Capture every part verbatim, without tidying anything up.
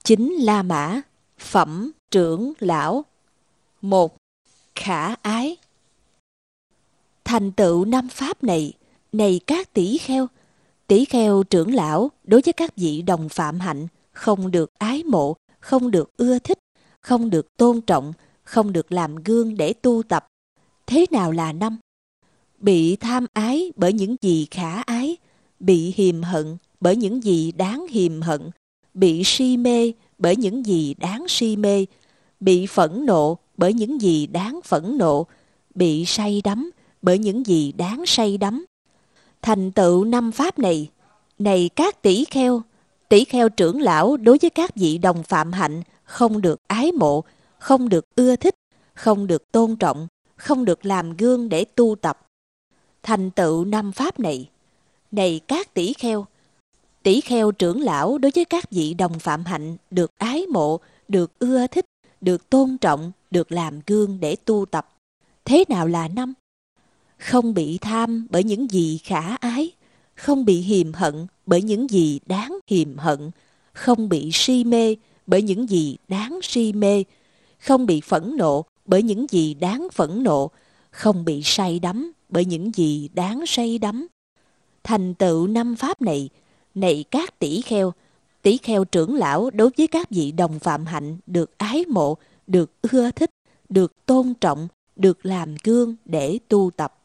Chính La Mã, phẩm trưởng lão. Một. Khả ái. Thành tựu năm pháp này, này các tỷ kheo, tỷ kheo trưởng lão đối với các vị đồng phạm hạnh không được ái mộ, không được ưa thích, không được tôn trọng, không được làm gương để tu tập. Thế nào là năm? Bị tham ái bởi những gì khả ái, bị hiềm hận bởi những gì đáng hiềm hận, bị si mê bởi những gì đáng si mê, bị phẫn nộ bởi những gì đáng phẫn nộ, bị say đắm bởi những gì đáng say đắm. Thành tựu năm pháp này, này các tỷ kheo, tỷ kheo trưởng lão đối với các vị đồng phạm hạnh không được ái mộ, không được ưa thích, không được tôn trọng, không được làm gương để tu tập. Thành tựu năm pháp này, này các tỷ kheo, tỷ kheo trưởng lão đối với các vị đồng phạm hạnh được ái mộ, được ưa thích, được tôn trọng, được làm gương để tu tập. Thế nào là năm? Không bị tham bởi những gì khả ái, không bị hiềm hận bởi những gì đáng hiềm hận, không bị si mê bởi những gì đáng si mê, không bị phẫn nộ bởi những gì đáng phẫn nộ, không bị say đắm bởi những gì đáng say đắm. Thành tựu năm pháp này, này các tỷ kheo, tỷ kheo trưởng lão đối với các vị đồng phạm hạnh được ái mộ, được ưa thích, được tôn trọng, được làm gương để tu tập.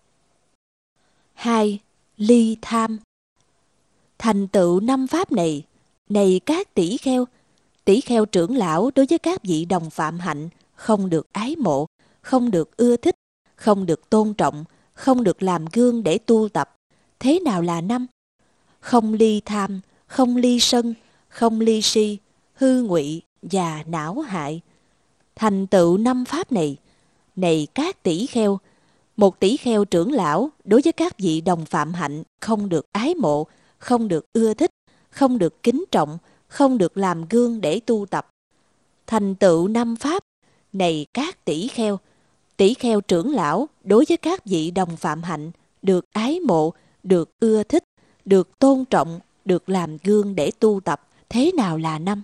Hai. Ly tham. Thành tựu năm pháp này, này các tỷ kheo, tỷ kheo trưởng lão đối với các vị đồng phạm hạnh không được ái mộ, không được ưa thích, không được tôn trọng, không được làm gương để tu tập. Thế nào là năm? Không ly tham, không ly sân, không ly si, hư ngụy và não hại. Thành tựu năm pháp này, này các tỷ kheo, một tỷ kheo trưởng lão đối với các vị đồng phạm hạnh không được ái mộ, không được ưa thích, không được kính trọng, không được làm gương để tu tập. Thành tựu năm pháp, này các tỷ kheo, tỷ kheo trưởng lão đối với các vị đồng phạm hạnh được ái mộ, được ưa thích, được tôn trọng, được làm gương để tu tập. Thế nào là năm?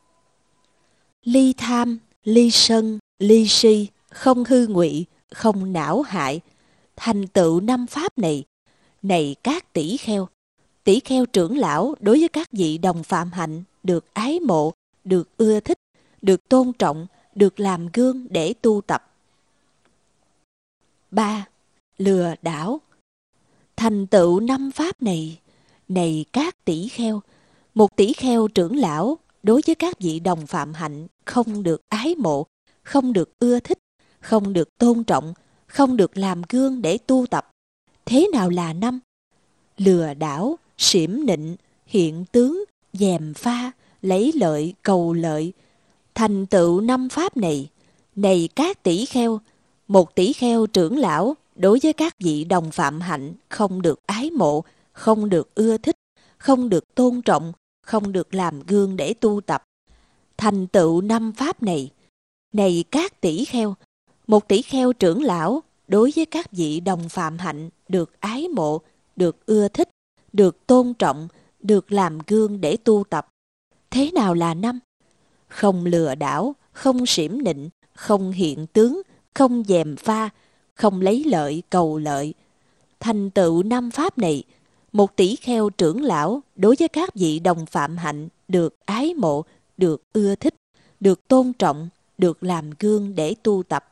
Ly tham, ly sân, ly si, không hư ngụy, không não hại. Thành tựu năm pháp này, này các tỷ kheo, tỷ kheo trưởng lão đối với các vị đồng phạm hạnh được ái mộ, được ưa thích, được tôn trọng, được làm gương để tu tập. Ba. Lừa đảo. Thành tựu năm pháp này, này các tỷ kheo, một tỷ kheo trưởng lão đối với các vị đồng phạm hạnh không được ái mộ, không được ưa thích, không được tôn trọng, không được làm gương để tu tập. Thế nào là năm? Lừa đảo, xỉm nịnh, hiện tướng, gièm pha, lấy lợi, cầu lợi. Thành tựu năm pháp này, này các tỷ kheo, một tỷ kheo trưởng lão đối với các vị đồng phạm hạnh không được ái mộ, không được ưa thích, không được tôn trọng, không được làm gương để tu tập. Thành tựu năm pháp này, này các tỷ kheo, một tỷ kheo trưởng lão đối với các vị đồng phạm hạnh được ái mộ, được ưa thích, được tôn trọng, được làm gương để tu tập. Thế nào là năm? Không lừa đảo, không xỉm nịnh, không hiện tướng, không gièm pha, không lấy lợi cầu lợi. Thành tựu năm pháp này, một tỷ kheo trưởng lão đối với các vị đồng phạm hạnh được ái mộ, được ưa thích, được tôn trọng, được làm gương để tu tập.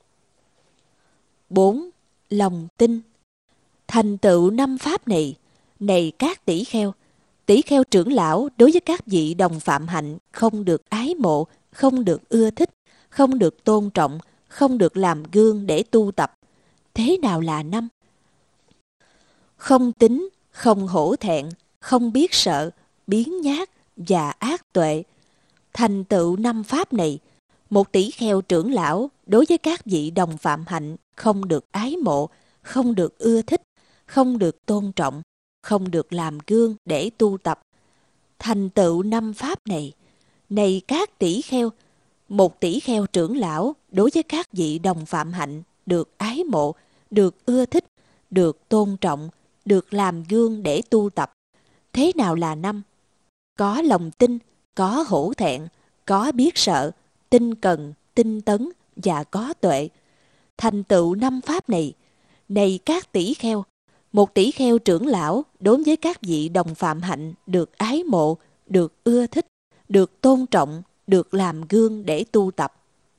Bốn. Lòng tin. Thành tựu năm pháp này, này các tỷ kheo, tỷ kheo trưởng lão đối với các vị đồng phạm hạnh không được ái mộ, không được ưa thích, không được tôn trọng, không được làm gương để tu tập. Thế nào là năm? Không tín, không hổ thẹn, không biết sợ, biếng nhác và ác tuệ. Thành tựu năm pháp này, một tỷ kheo trưởng lão đối với các vị đồng phạm hạnh không được ái mộ, không được ưa thích, không được tôn trọng, không được làm gương để tu tập. Thành tựu năm pháp này, này các tỷ kheo, một tỷ kheo trưởng lão đối với các vị đồng phạm hạnh được ái mộ, được ưa thích, được tôn trọng, được làm gương để tu tập. Thế nào là năm? Có lòng tin, có hổ thẹn, có biết sợ, tinh cần, tinh tấn và có tuệ. Thành tựu năm pháp này, này các tỷ kheo, một tỷ kheo trưởng lão đối với các vị đồng phạm hạnh được ái mộ, được ưa thích, được tôn trọng, được làm gương để tu tập.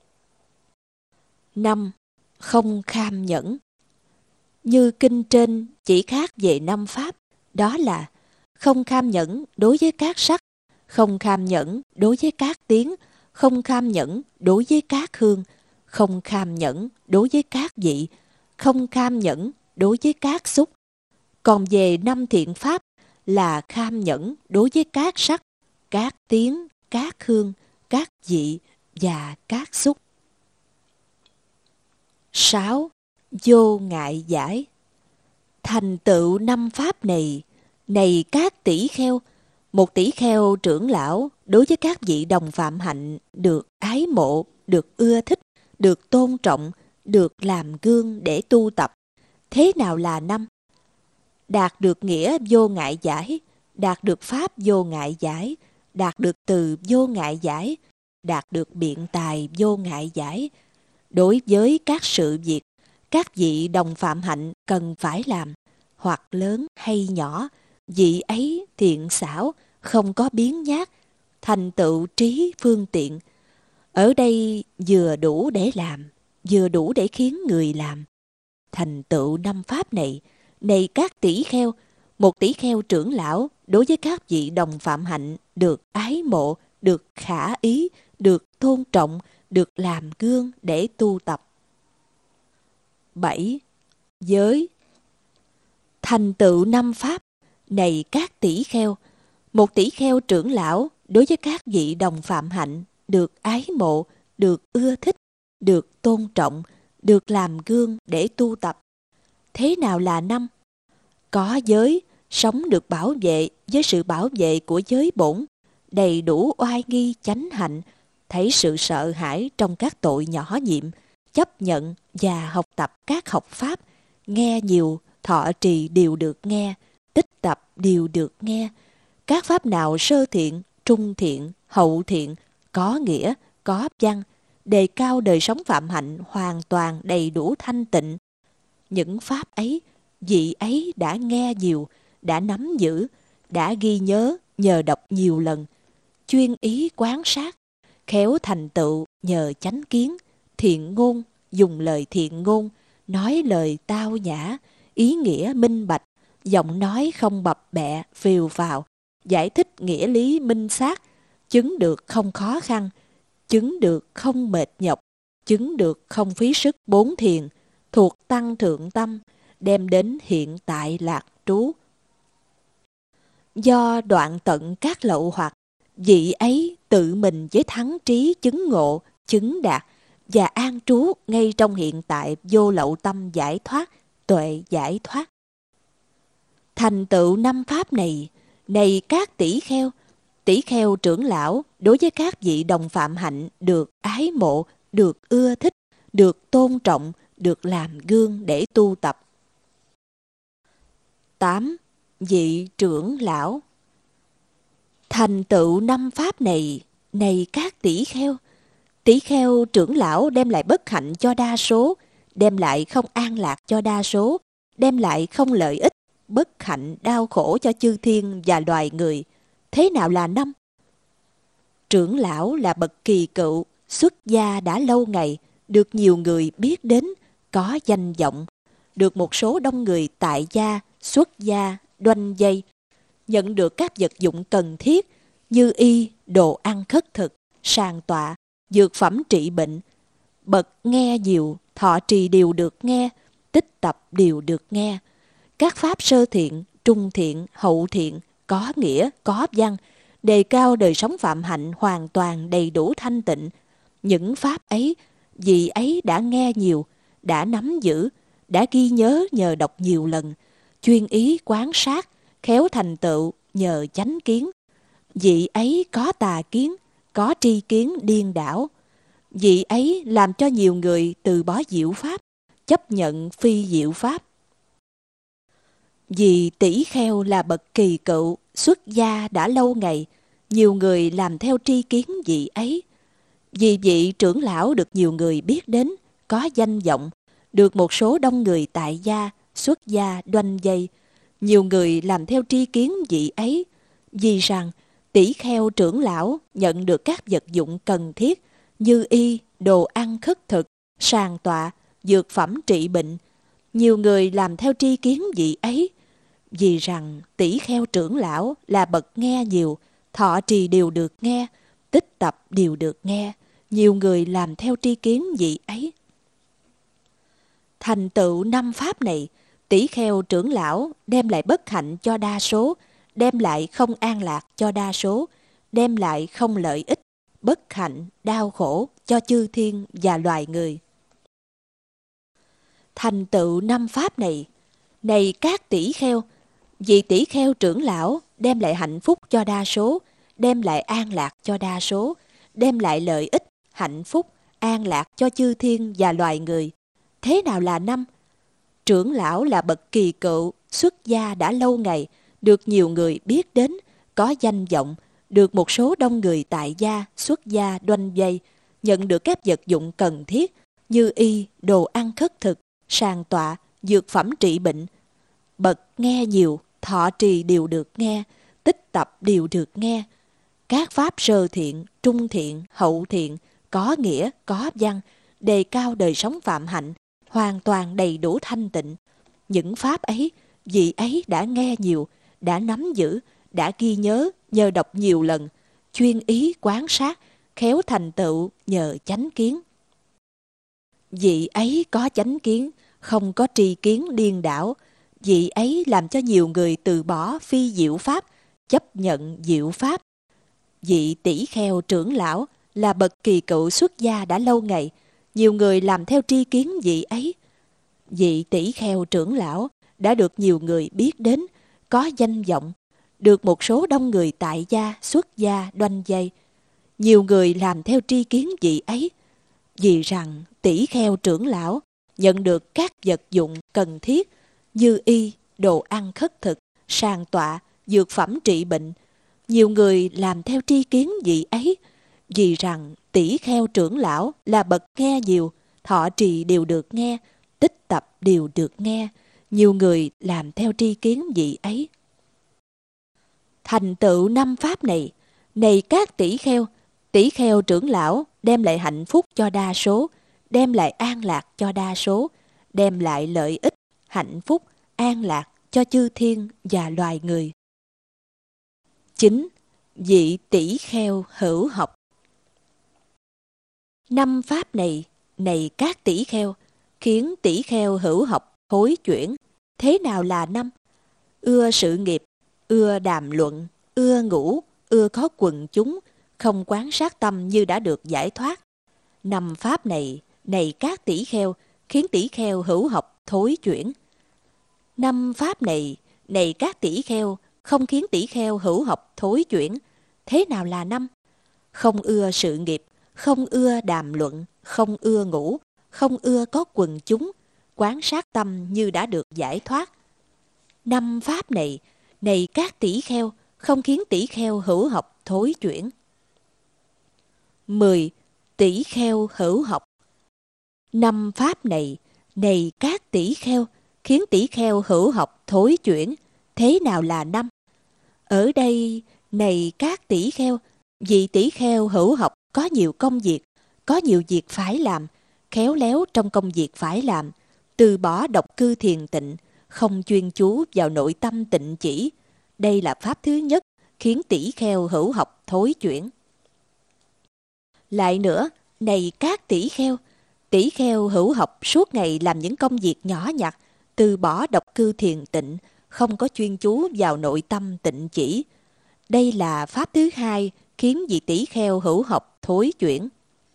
Năm. Không kham nhẫn. Như kinh trên chỉ khác về năm pháp, đó là không kham nhẫn đối với các sắc, không kham nhẫn đối với các tiếng, không kham nhẫn đối với các hương, không kham nhẫn đối với các vị, không kham nhẫn đối với các xúc. Còn về năm thiện pháp là kham nhẫn đối với các sắc, các tiếng, các hương, các vị và các xúc. Sáu. Vô ngại giải. Thành tựu năm pháp này, này các tỷ kheo, một tỷ kheo trưởng lão đối với các vị đồng phạm hạnh được ái mộ, được ưa thích, được tôn trọng, được làm gương để tu tập. Thế nào là năm? Đạt được nghĩa vô ngại giải, đạt được pháp vô ngại giải, đạt được từ vô ngại giải, đạt được biện tài vô ngại giải. Đối với các sự việc, các vị đồng phạm hạnh cần phải làm, hoặc lớn hay nhỏ, vị ấy thiện xảo, không có biếng nhác, thành tựu trí phương tiện. Ở đây vừa đủ để làm, vừa đủ để khiến người làm. Thành tựu năm pháp này, này các tỷ kheo, một tỷ kheo trưởng lão đối với các vị đồng phạm hạnh được ái mộ, được khả ý, được tôn trọng, được làm gương để tu tập. Bảy. Giới. Thành tựu năm pháp, này các tỷ kheo, một tỷ kheo trưởng lão đối với các vị đồng phạm hạnh được ái mộ, được ưa thích, được tôn trọng, được làm gương để tu tập. Thế nào là năm? Có giới, sống được bảo vệ với sự bảo vệ của giới bổn, đầy đủ oai nghi chánh hạnh, thấy sự sợ hãi trong các tội nhỏ nhiệm, chấp nhận và học tập các học pháp, nghe nhiều, thọ trì đều được nghe, tích tập đều được nghe. Các pháp nào sơ thiện, trung thiện, hậu thiện, có nghĩa, có văn, đề cao đời sống phạm hạnh hoàn toàn đầy đủ thanh tịnh. Những pháp ấy, vị ấy đã nghe nhiều, đã nắm giữ, đã ghi nhớ nhờ đọc nhiều lần, chuyên ý quán sát, khéo thành tựu nhờ chánh kiến, thiện ngôn, dùng lời thiện ngôn, nói lời tao nhã, ý nghĩa minh bạch, giọng nói không bập bẹ, phều phào, giải thích nghĩa lý minh xác, chứng được không khó khăn, chứng được không mệt nhọc, chứng được không phí sức bốn thiền, thuộc tăng thượng tâm, đem đến hiện tại lạc trú. Do đoạn tận các lậu hoặc, vị ấy tự mình với thắng trí chứng ngộ, chứng đạt và an trú ngay trong hiện tại vô lậu tâm giải thoát, tuệ giải thoát. Thành tựu năm pháp này, này các tỷ kheo, tỷ kheo trưởng lão đối với các vị đồng phạm hạnh được ái mộ, được ưa thích, được tôn trọng, được làm gương để tu tập. Tám. Vị trưởng lão. Thành tựu năm pháp này, này các tỷ kheo, tỷ kheo trưởng lão đem lại bất hạnh cho đa số, đem lại không an lạc cho đa số, đem lại không lợi ích, bất hạnh đau khổ cho chư thiên và loài người. Thế nào là năm? Trưởng lão là bậc kỳ cựu, xuất gia đã lâu ngày, được nhiều người biết đến, có danh vọng, được một số đông người tại gia, xuất gia, đoanh dây, nhận được các vật dụng cần thiết như y, đồ ăn khất thực, sàng tọa, dược phẩm trị bệnh. Bậc nghe nhiều, thọ trì đều được nghe, tích tập đều được nghe. Các pháp sơ thiện, trung thiện, hậu thiện, có nghĩa, có văn, đề cao đời sống phạm hạnh hoàn toàn đầy đủ thanh tịnh. Những pháp ấy, vị ấy đã nghe nhiều, đã nắm giữ, đã ghi nhớ nhờ đọc nhiều lần, chuyên ý quán sát, khéo thành tựu nhờ chánh kiến. Vị ấy có tà kiến, có tri kiến điên đảo. Vị ấy làm cho nhiều người từ bỏ diệu pháp, chấp nhận phi diệu pháp. Vì tỷ kheo là bậc kỳ cựu, xuất gia đã lâu ngày, nhiều người làm theo tri kiến vị ấy. Vì vị trưởng lão được nhiều người biết đến, có danh vọng, được một số đông người tại gia, xuất gia đoanh vây. Nhiều người làm theo tri kiến vị ấy, vì rằng tỷ kheo trưởng lão nhận được các vật dụng cần thiết như y, đồ ăn khất thực, sàng tọa, dược phẩm trị bệnh. Nhiều người làm theo tri kiến vị ấy, vì rằng tỷ kheo trưởng lão là bậc nghe nhiều, thọ trì đều được nghe, tích tập đều được nghe. Nhiều người làm theo tri kiến vị ấy. Thành tựu năm pháp này, tỷ kheo trưởng lão đem lại bất hạnh cho đa số, đem lại không an lạc cho đa số, đem lại không lợi ích, bất hạnh, đau khổ cho chư thiên và loài người. Thành tựu năm pháp này, này các tỷ kheo, vị tỷ kheo trưởng lão đem lại hạnh phúc cho đa số, đem lại an lạc cho đa số, đem lại lợi ích, hạnh phúc, an lạc cho chư thiên và loài người. Thế nào là năm? Trưởng lão là bậc kỳ cựu, xuất gia đã lâu ngày, được nhiều người biết đến, có danh vọng, được một số đông người tại gia, xuất gia đoanh vây, nhận được các vật dụng cần thiết như y, đồ ăn khất thực, sàng tọa, dược phẩm trị bệnh. Bậc nghe nhiều, thọ trì đều được nghe, tích tập đều được nghe. Các pháp sơ thiện, trung thiện, hậu thiện, có nghĩa, có văn, đề cao đời sống phạm hạnh, hoàn toàn đầy đủ thanh tịnh. Những pháp ấy, vị ấy đã nghe nhiều, đã nắm giữ, đã ghi nhớ nhờ đọc nhiều lần, chuyên ý quán sát, khéo thành tựu nhờ chánh kiến. Vị ấy có chánh kiến, không có tri kiến điên đảo. Vị ấy làm cho nhiều người từ bỏ phi diệu pháp, chấp nhận diệu pháp. Vị tỷ kheo trưởng lão là bậc kỳ cựu xuất gia đã lâu ngày, nhiều người làm theo tri kiến vị ấy. Vị tỷ kheo trưởng lão đã được nhiều người biết đến, có danh vọng, được một số đông người tại gia, xuất gia đoanh vây. Nhiều người làm theo tri kiến vị ấy, vì rằng tỷ kheo trưởng lão nhận được các vật dụng cần thiết như y, đồ ăn khất thực, sàng tọa, dược phẩm trị bệnh. Nhiều người làm theo tri kiến vị ấy, vì rằng tỷ kheo trưởng lão là bậc nghe nhiều, thọ trì đều được nghe, tích tập đều được nghe. Nhiều người làm theo tri kiến vị ấy. Thành tựu năm pháp này, này các tỷ kheo, tỷ kheo trưởng lão đem lại hạnh phúc cho đa số, đem lại an lạc cho đa số, đem lại lợi ích, hạnh phúc, an lạc cho chư thiên và loài người. Chín. Vị tỷ kheo hữu học. Năm pháp này, này các tỷ kheo, khiến tỷ kheo hữu học hối chuyển. Thế nào là năm? Ưa sự nghiệp, ưa đàm luận, ưa ngủ, ưa có quần chúng, không quán sát tâm như đã được giải thoát. Năm pháp này, này các tỷ kheo, khiến tỷ kheo hữu học thối chuyển. Năm pháp này, này các tỷ kheo, không khiến tỷ kheo hữu học thối chuyển. Thế nào là năm? Không ưa sự nghiệp, không ưa đàm luận, không ưa ngủ, không ưa có quần chúng, quán sát tâm như đã được giải thoát. Năm pháp này, này các tỷ kheo, không khiến tỷ kheo hữu học thối chuyển. Mười. Tỷ kheo hữu học. Năm pháp này, này các tỷ kheo, khiến tỷ kheo hữu học thối chuyển. Thế nào là năm? Ở đây, này các tỷ kheo, vị tỷ kheo hữu học có nhiều công việc, có nhiều việc phải làm, khéo léo trong công việc phải làm, từ bỏ độc cư thiền tịnh, không chuyên chú vào nội tâm tịnh chỉ. Đây là pháp thứ nhất, khiến tỷ kheo hữu học thối chuyển. Lại nữa, này các tỷ kheo, tỷ kheo hữu học suốt ngày làm những công việc nhỏ nhặt, từ bỏ độc cư thiền tịnh, không có chuyên chú vào nội tâm tịnh chỉ. Đây là pháp thứ hai, khiến vị tỷ kheo hữu học thối chuyển.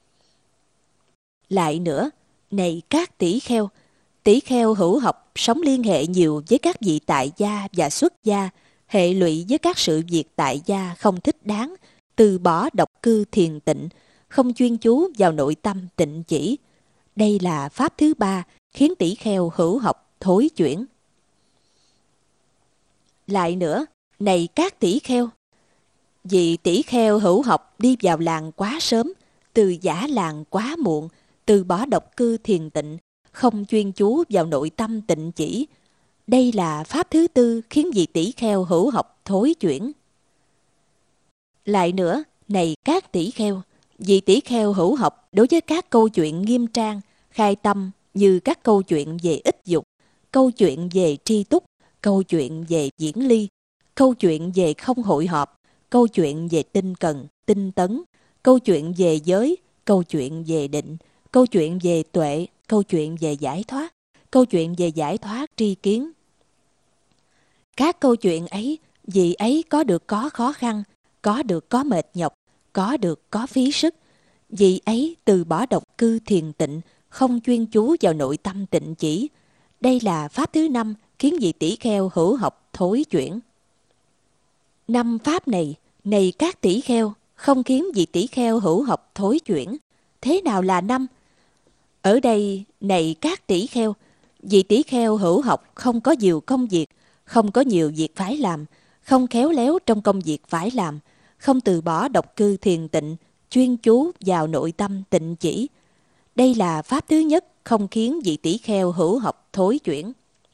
Lại nữa, này các tỷ kheo, tỷ kheo hữu học sống liên hệ nhiều với các vị tại gia và xuất gia, hệ lụy với các sự việc tại gia không thích đáng, từ bỏ độc cư thiền tịnh, không chuyên chú vào nội tâm tịnh chỉ. Đây là pháp thứ ba, khiến tỷ kheo hữu học thối chuyển. Lại nữa, này các tỷ kheo, Vị tỷ kheo hữu học đi vào làng quá sớm, từ giả làng quá muộn, từ bỏ độc cư thiền tịnh, không chuyên chú vào nội tâm tịnh chỉ. Đây là pháp thứ tư khiến vị tỷ kheo hữu học thối chuyển. Lại nữa, này các tỷ kheo, vị tỷ kheo hữu học đối với các câu chuyện nghiêm trang, khai tâm như các câu chuyện về ích dục, câu chuyện về tri túc, câu chuyện về diễn ly, câu chuyện về không hội họp, câu chuyện về tinh cần, tinh tấn, câu chuyện về giới, câu chuyện về định, câu chuyện về tuệ, câu chuyện về giải thoát, câu chuyện về giải thoát tri kiến. Các câu chuyện ấy, vị ấy có được có khó khăn, có được có mệt nhọc, có được có phí sức. Vị ấy từ bỏ độc cư thiền tịnh, không chuyên chú vào nội tâm tịnh chỉ. Đây là pháp thứ năm khiến vị tỷ kheo hữu học thối chuyển. Năm pháp này, này các tỷ kheo, không khiến vị tỷ kheo hữu học thối chuyển. Thế nào là năm? Ở đây, này các tỷ kheo, vị tỷ kheo hữu học không có nhiều công việc, không có nhiều việc phải làm, không khéo léo trong công việc phải làm, không từ bỏ độc cư thiền tịnh, chuyên chú vào nội tâm tịnh chỉ. Đây là pháp thứ nhất không khiến vị tỷ kheo hữu học thối chuyển.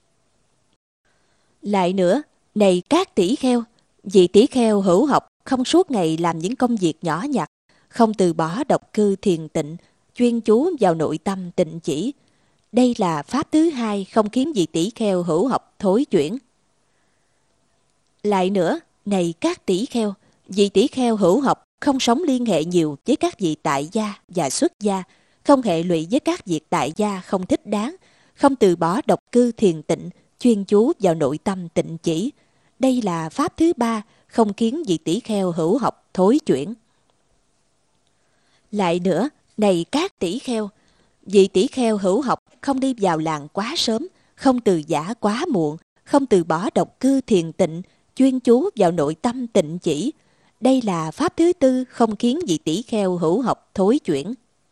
Lại nữa, này các tỷ kheo, vị tỷ kheo hữu học không suốt ngày làm những công việc nhỏ nhặt, không từ bỏ độc cư thiền tịnh, chuyên chú vào nội tâm tịnh chỉ. Đây là pháp thứ hai không khiến vị tỷ kheo hữu học thối chuyển. Lại nữa, này các tỷ kheo, vị tỷ kheo hữu học không sống liên hệ nhiều với các vị tại gia và xuất gia, không hệ lụy với các việc tại gia không thích đáng, không từ bỏ độc cư thiền tịnh, chuyên chú vào nội tâm tịnh chỉ. Đây là pháp thứ ba không khiến vị tỷ kheo hữu học thối chuyển. Lại nữa, này các tỷ kheo, vị tỷ kheo hữu học không đi vào làng quá sớm, không từ giả quá muộn, không từ bỏ độc cư thiền tịnh, chuyên chú vào nội tâm tịnh chỉ. Đây là pháp thứ tư không khiến vị tỷ kheo hữu học thối chuyển.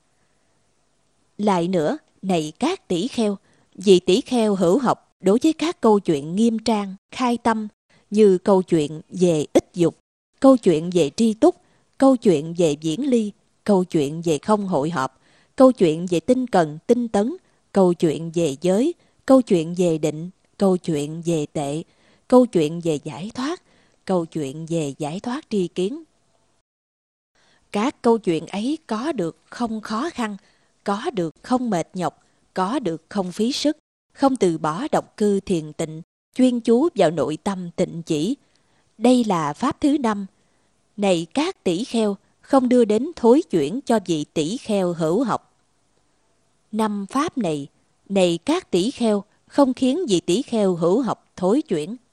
Lại nữa, này các tỷ kheo, vị tỷ kheo hữu học đối với các câu chuyện nghiêm trang, khai tâm, như câu chuyện về ích dục, câu chuyện về tri túc, câu chuyện về diễn ly, câu chuyện về không hội họp, câu chuyện về tinh cần, tinh tấn, câu chuyện về giới, câu chuyện về định, câu chuyện về tệ, câu chuyện về giải thoát, câu chuyện về giải thoát tri kiến. Các câu chuyện ấy có được không khó khăn, có được không mệt nhọc, có được không phí sức, không từ bỏ độc cư thiền tịnh, chuyên chú vào nội tâm tịnh chỉ. Đây là pháp thứ năm. Này các tỷ kheo, không đưa đến thối chuyển cho vị tỷ kheo hữu học. Năm pháp này, này các tỷ kheo, không khiến vị tỷ kheo hữu học thối chuyển.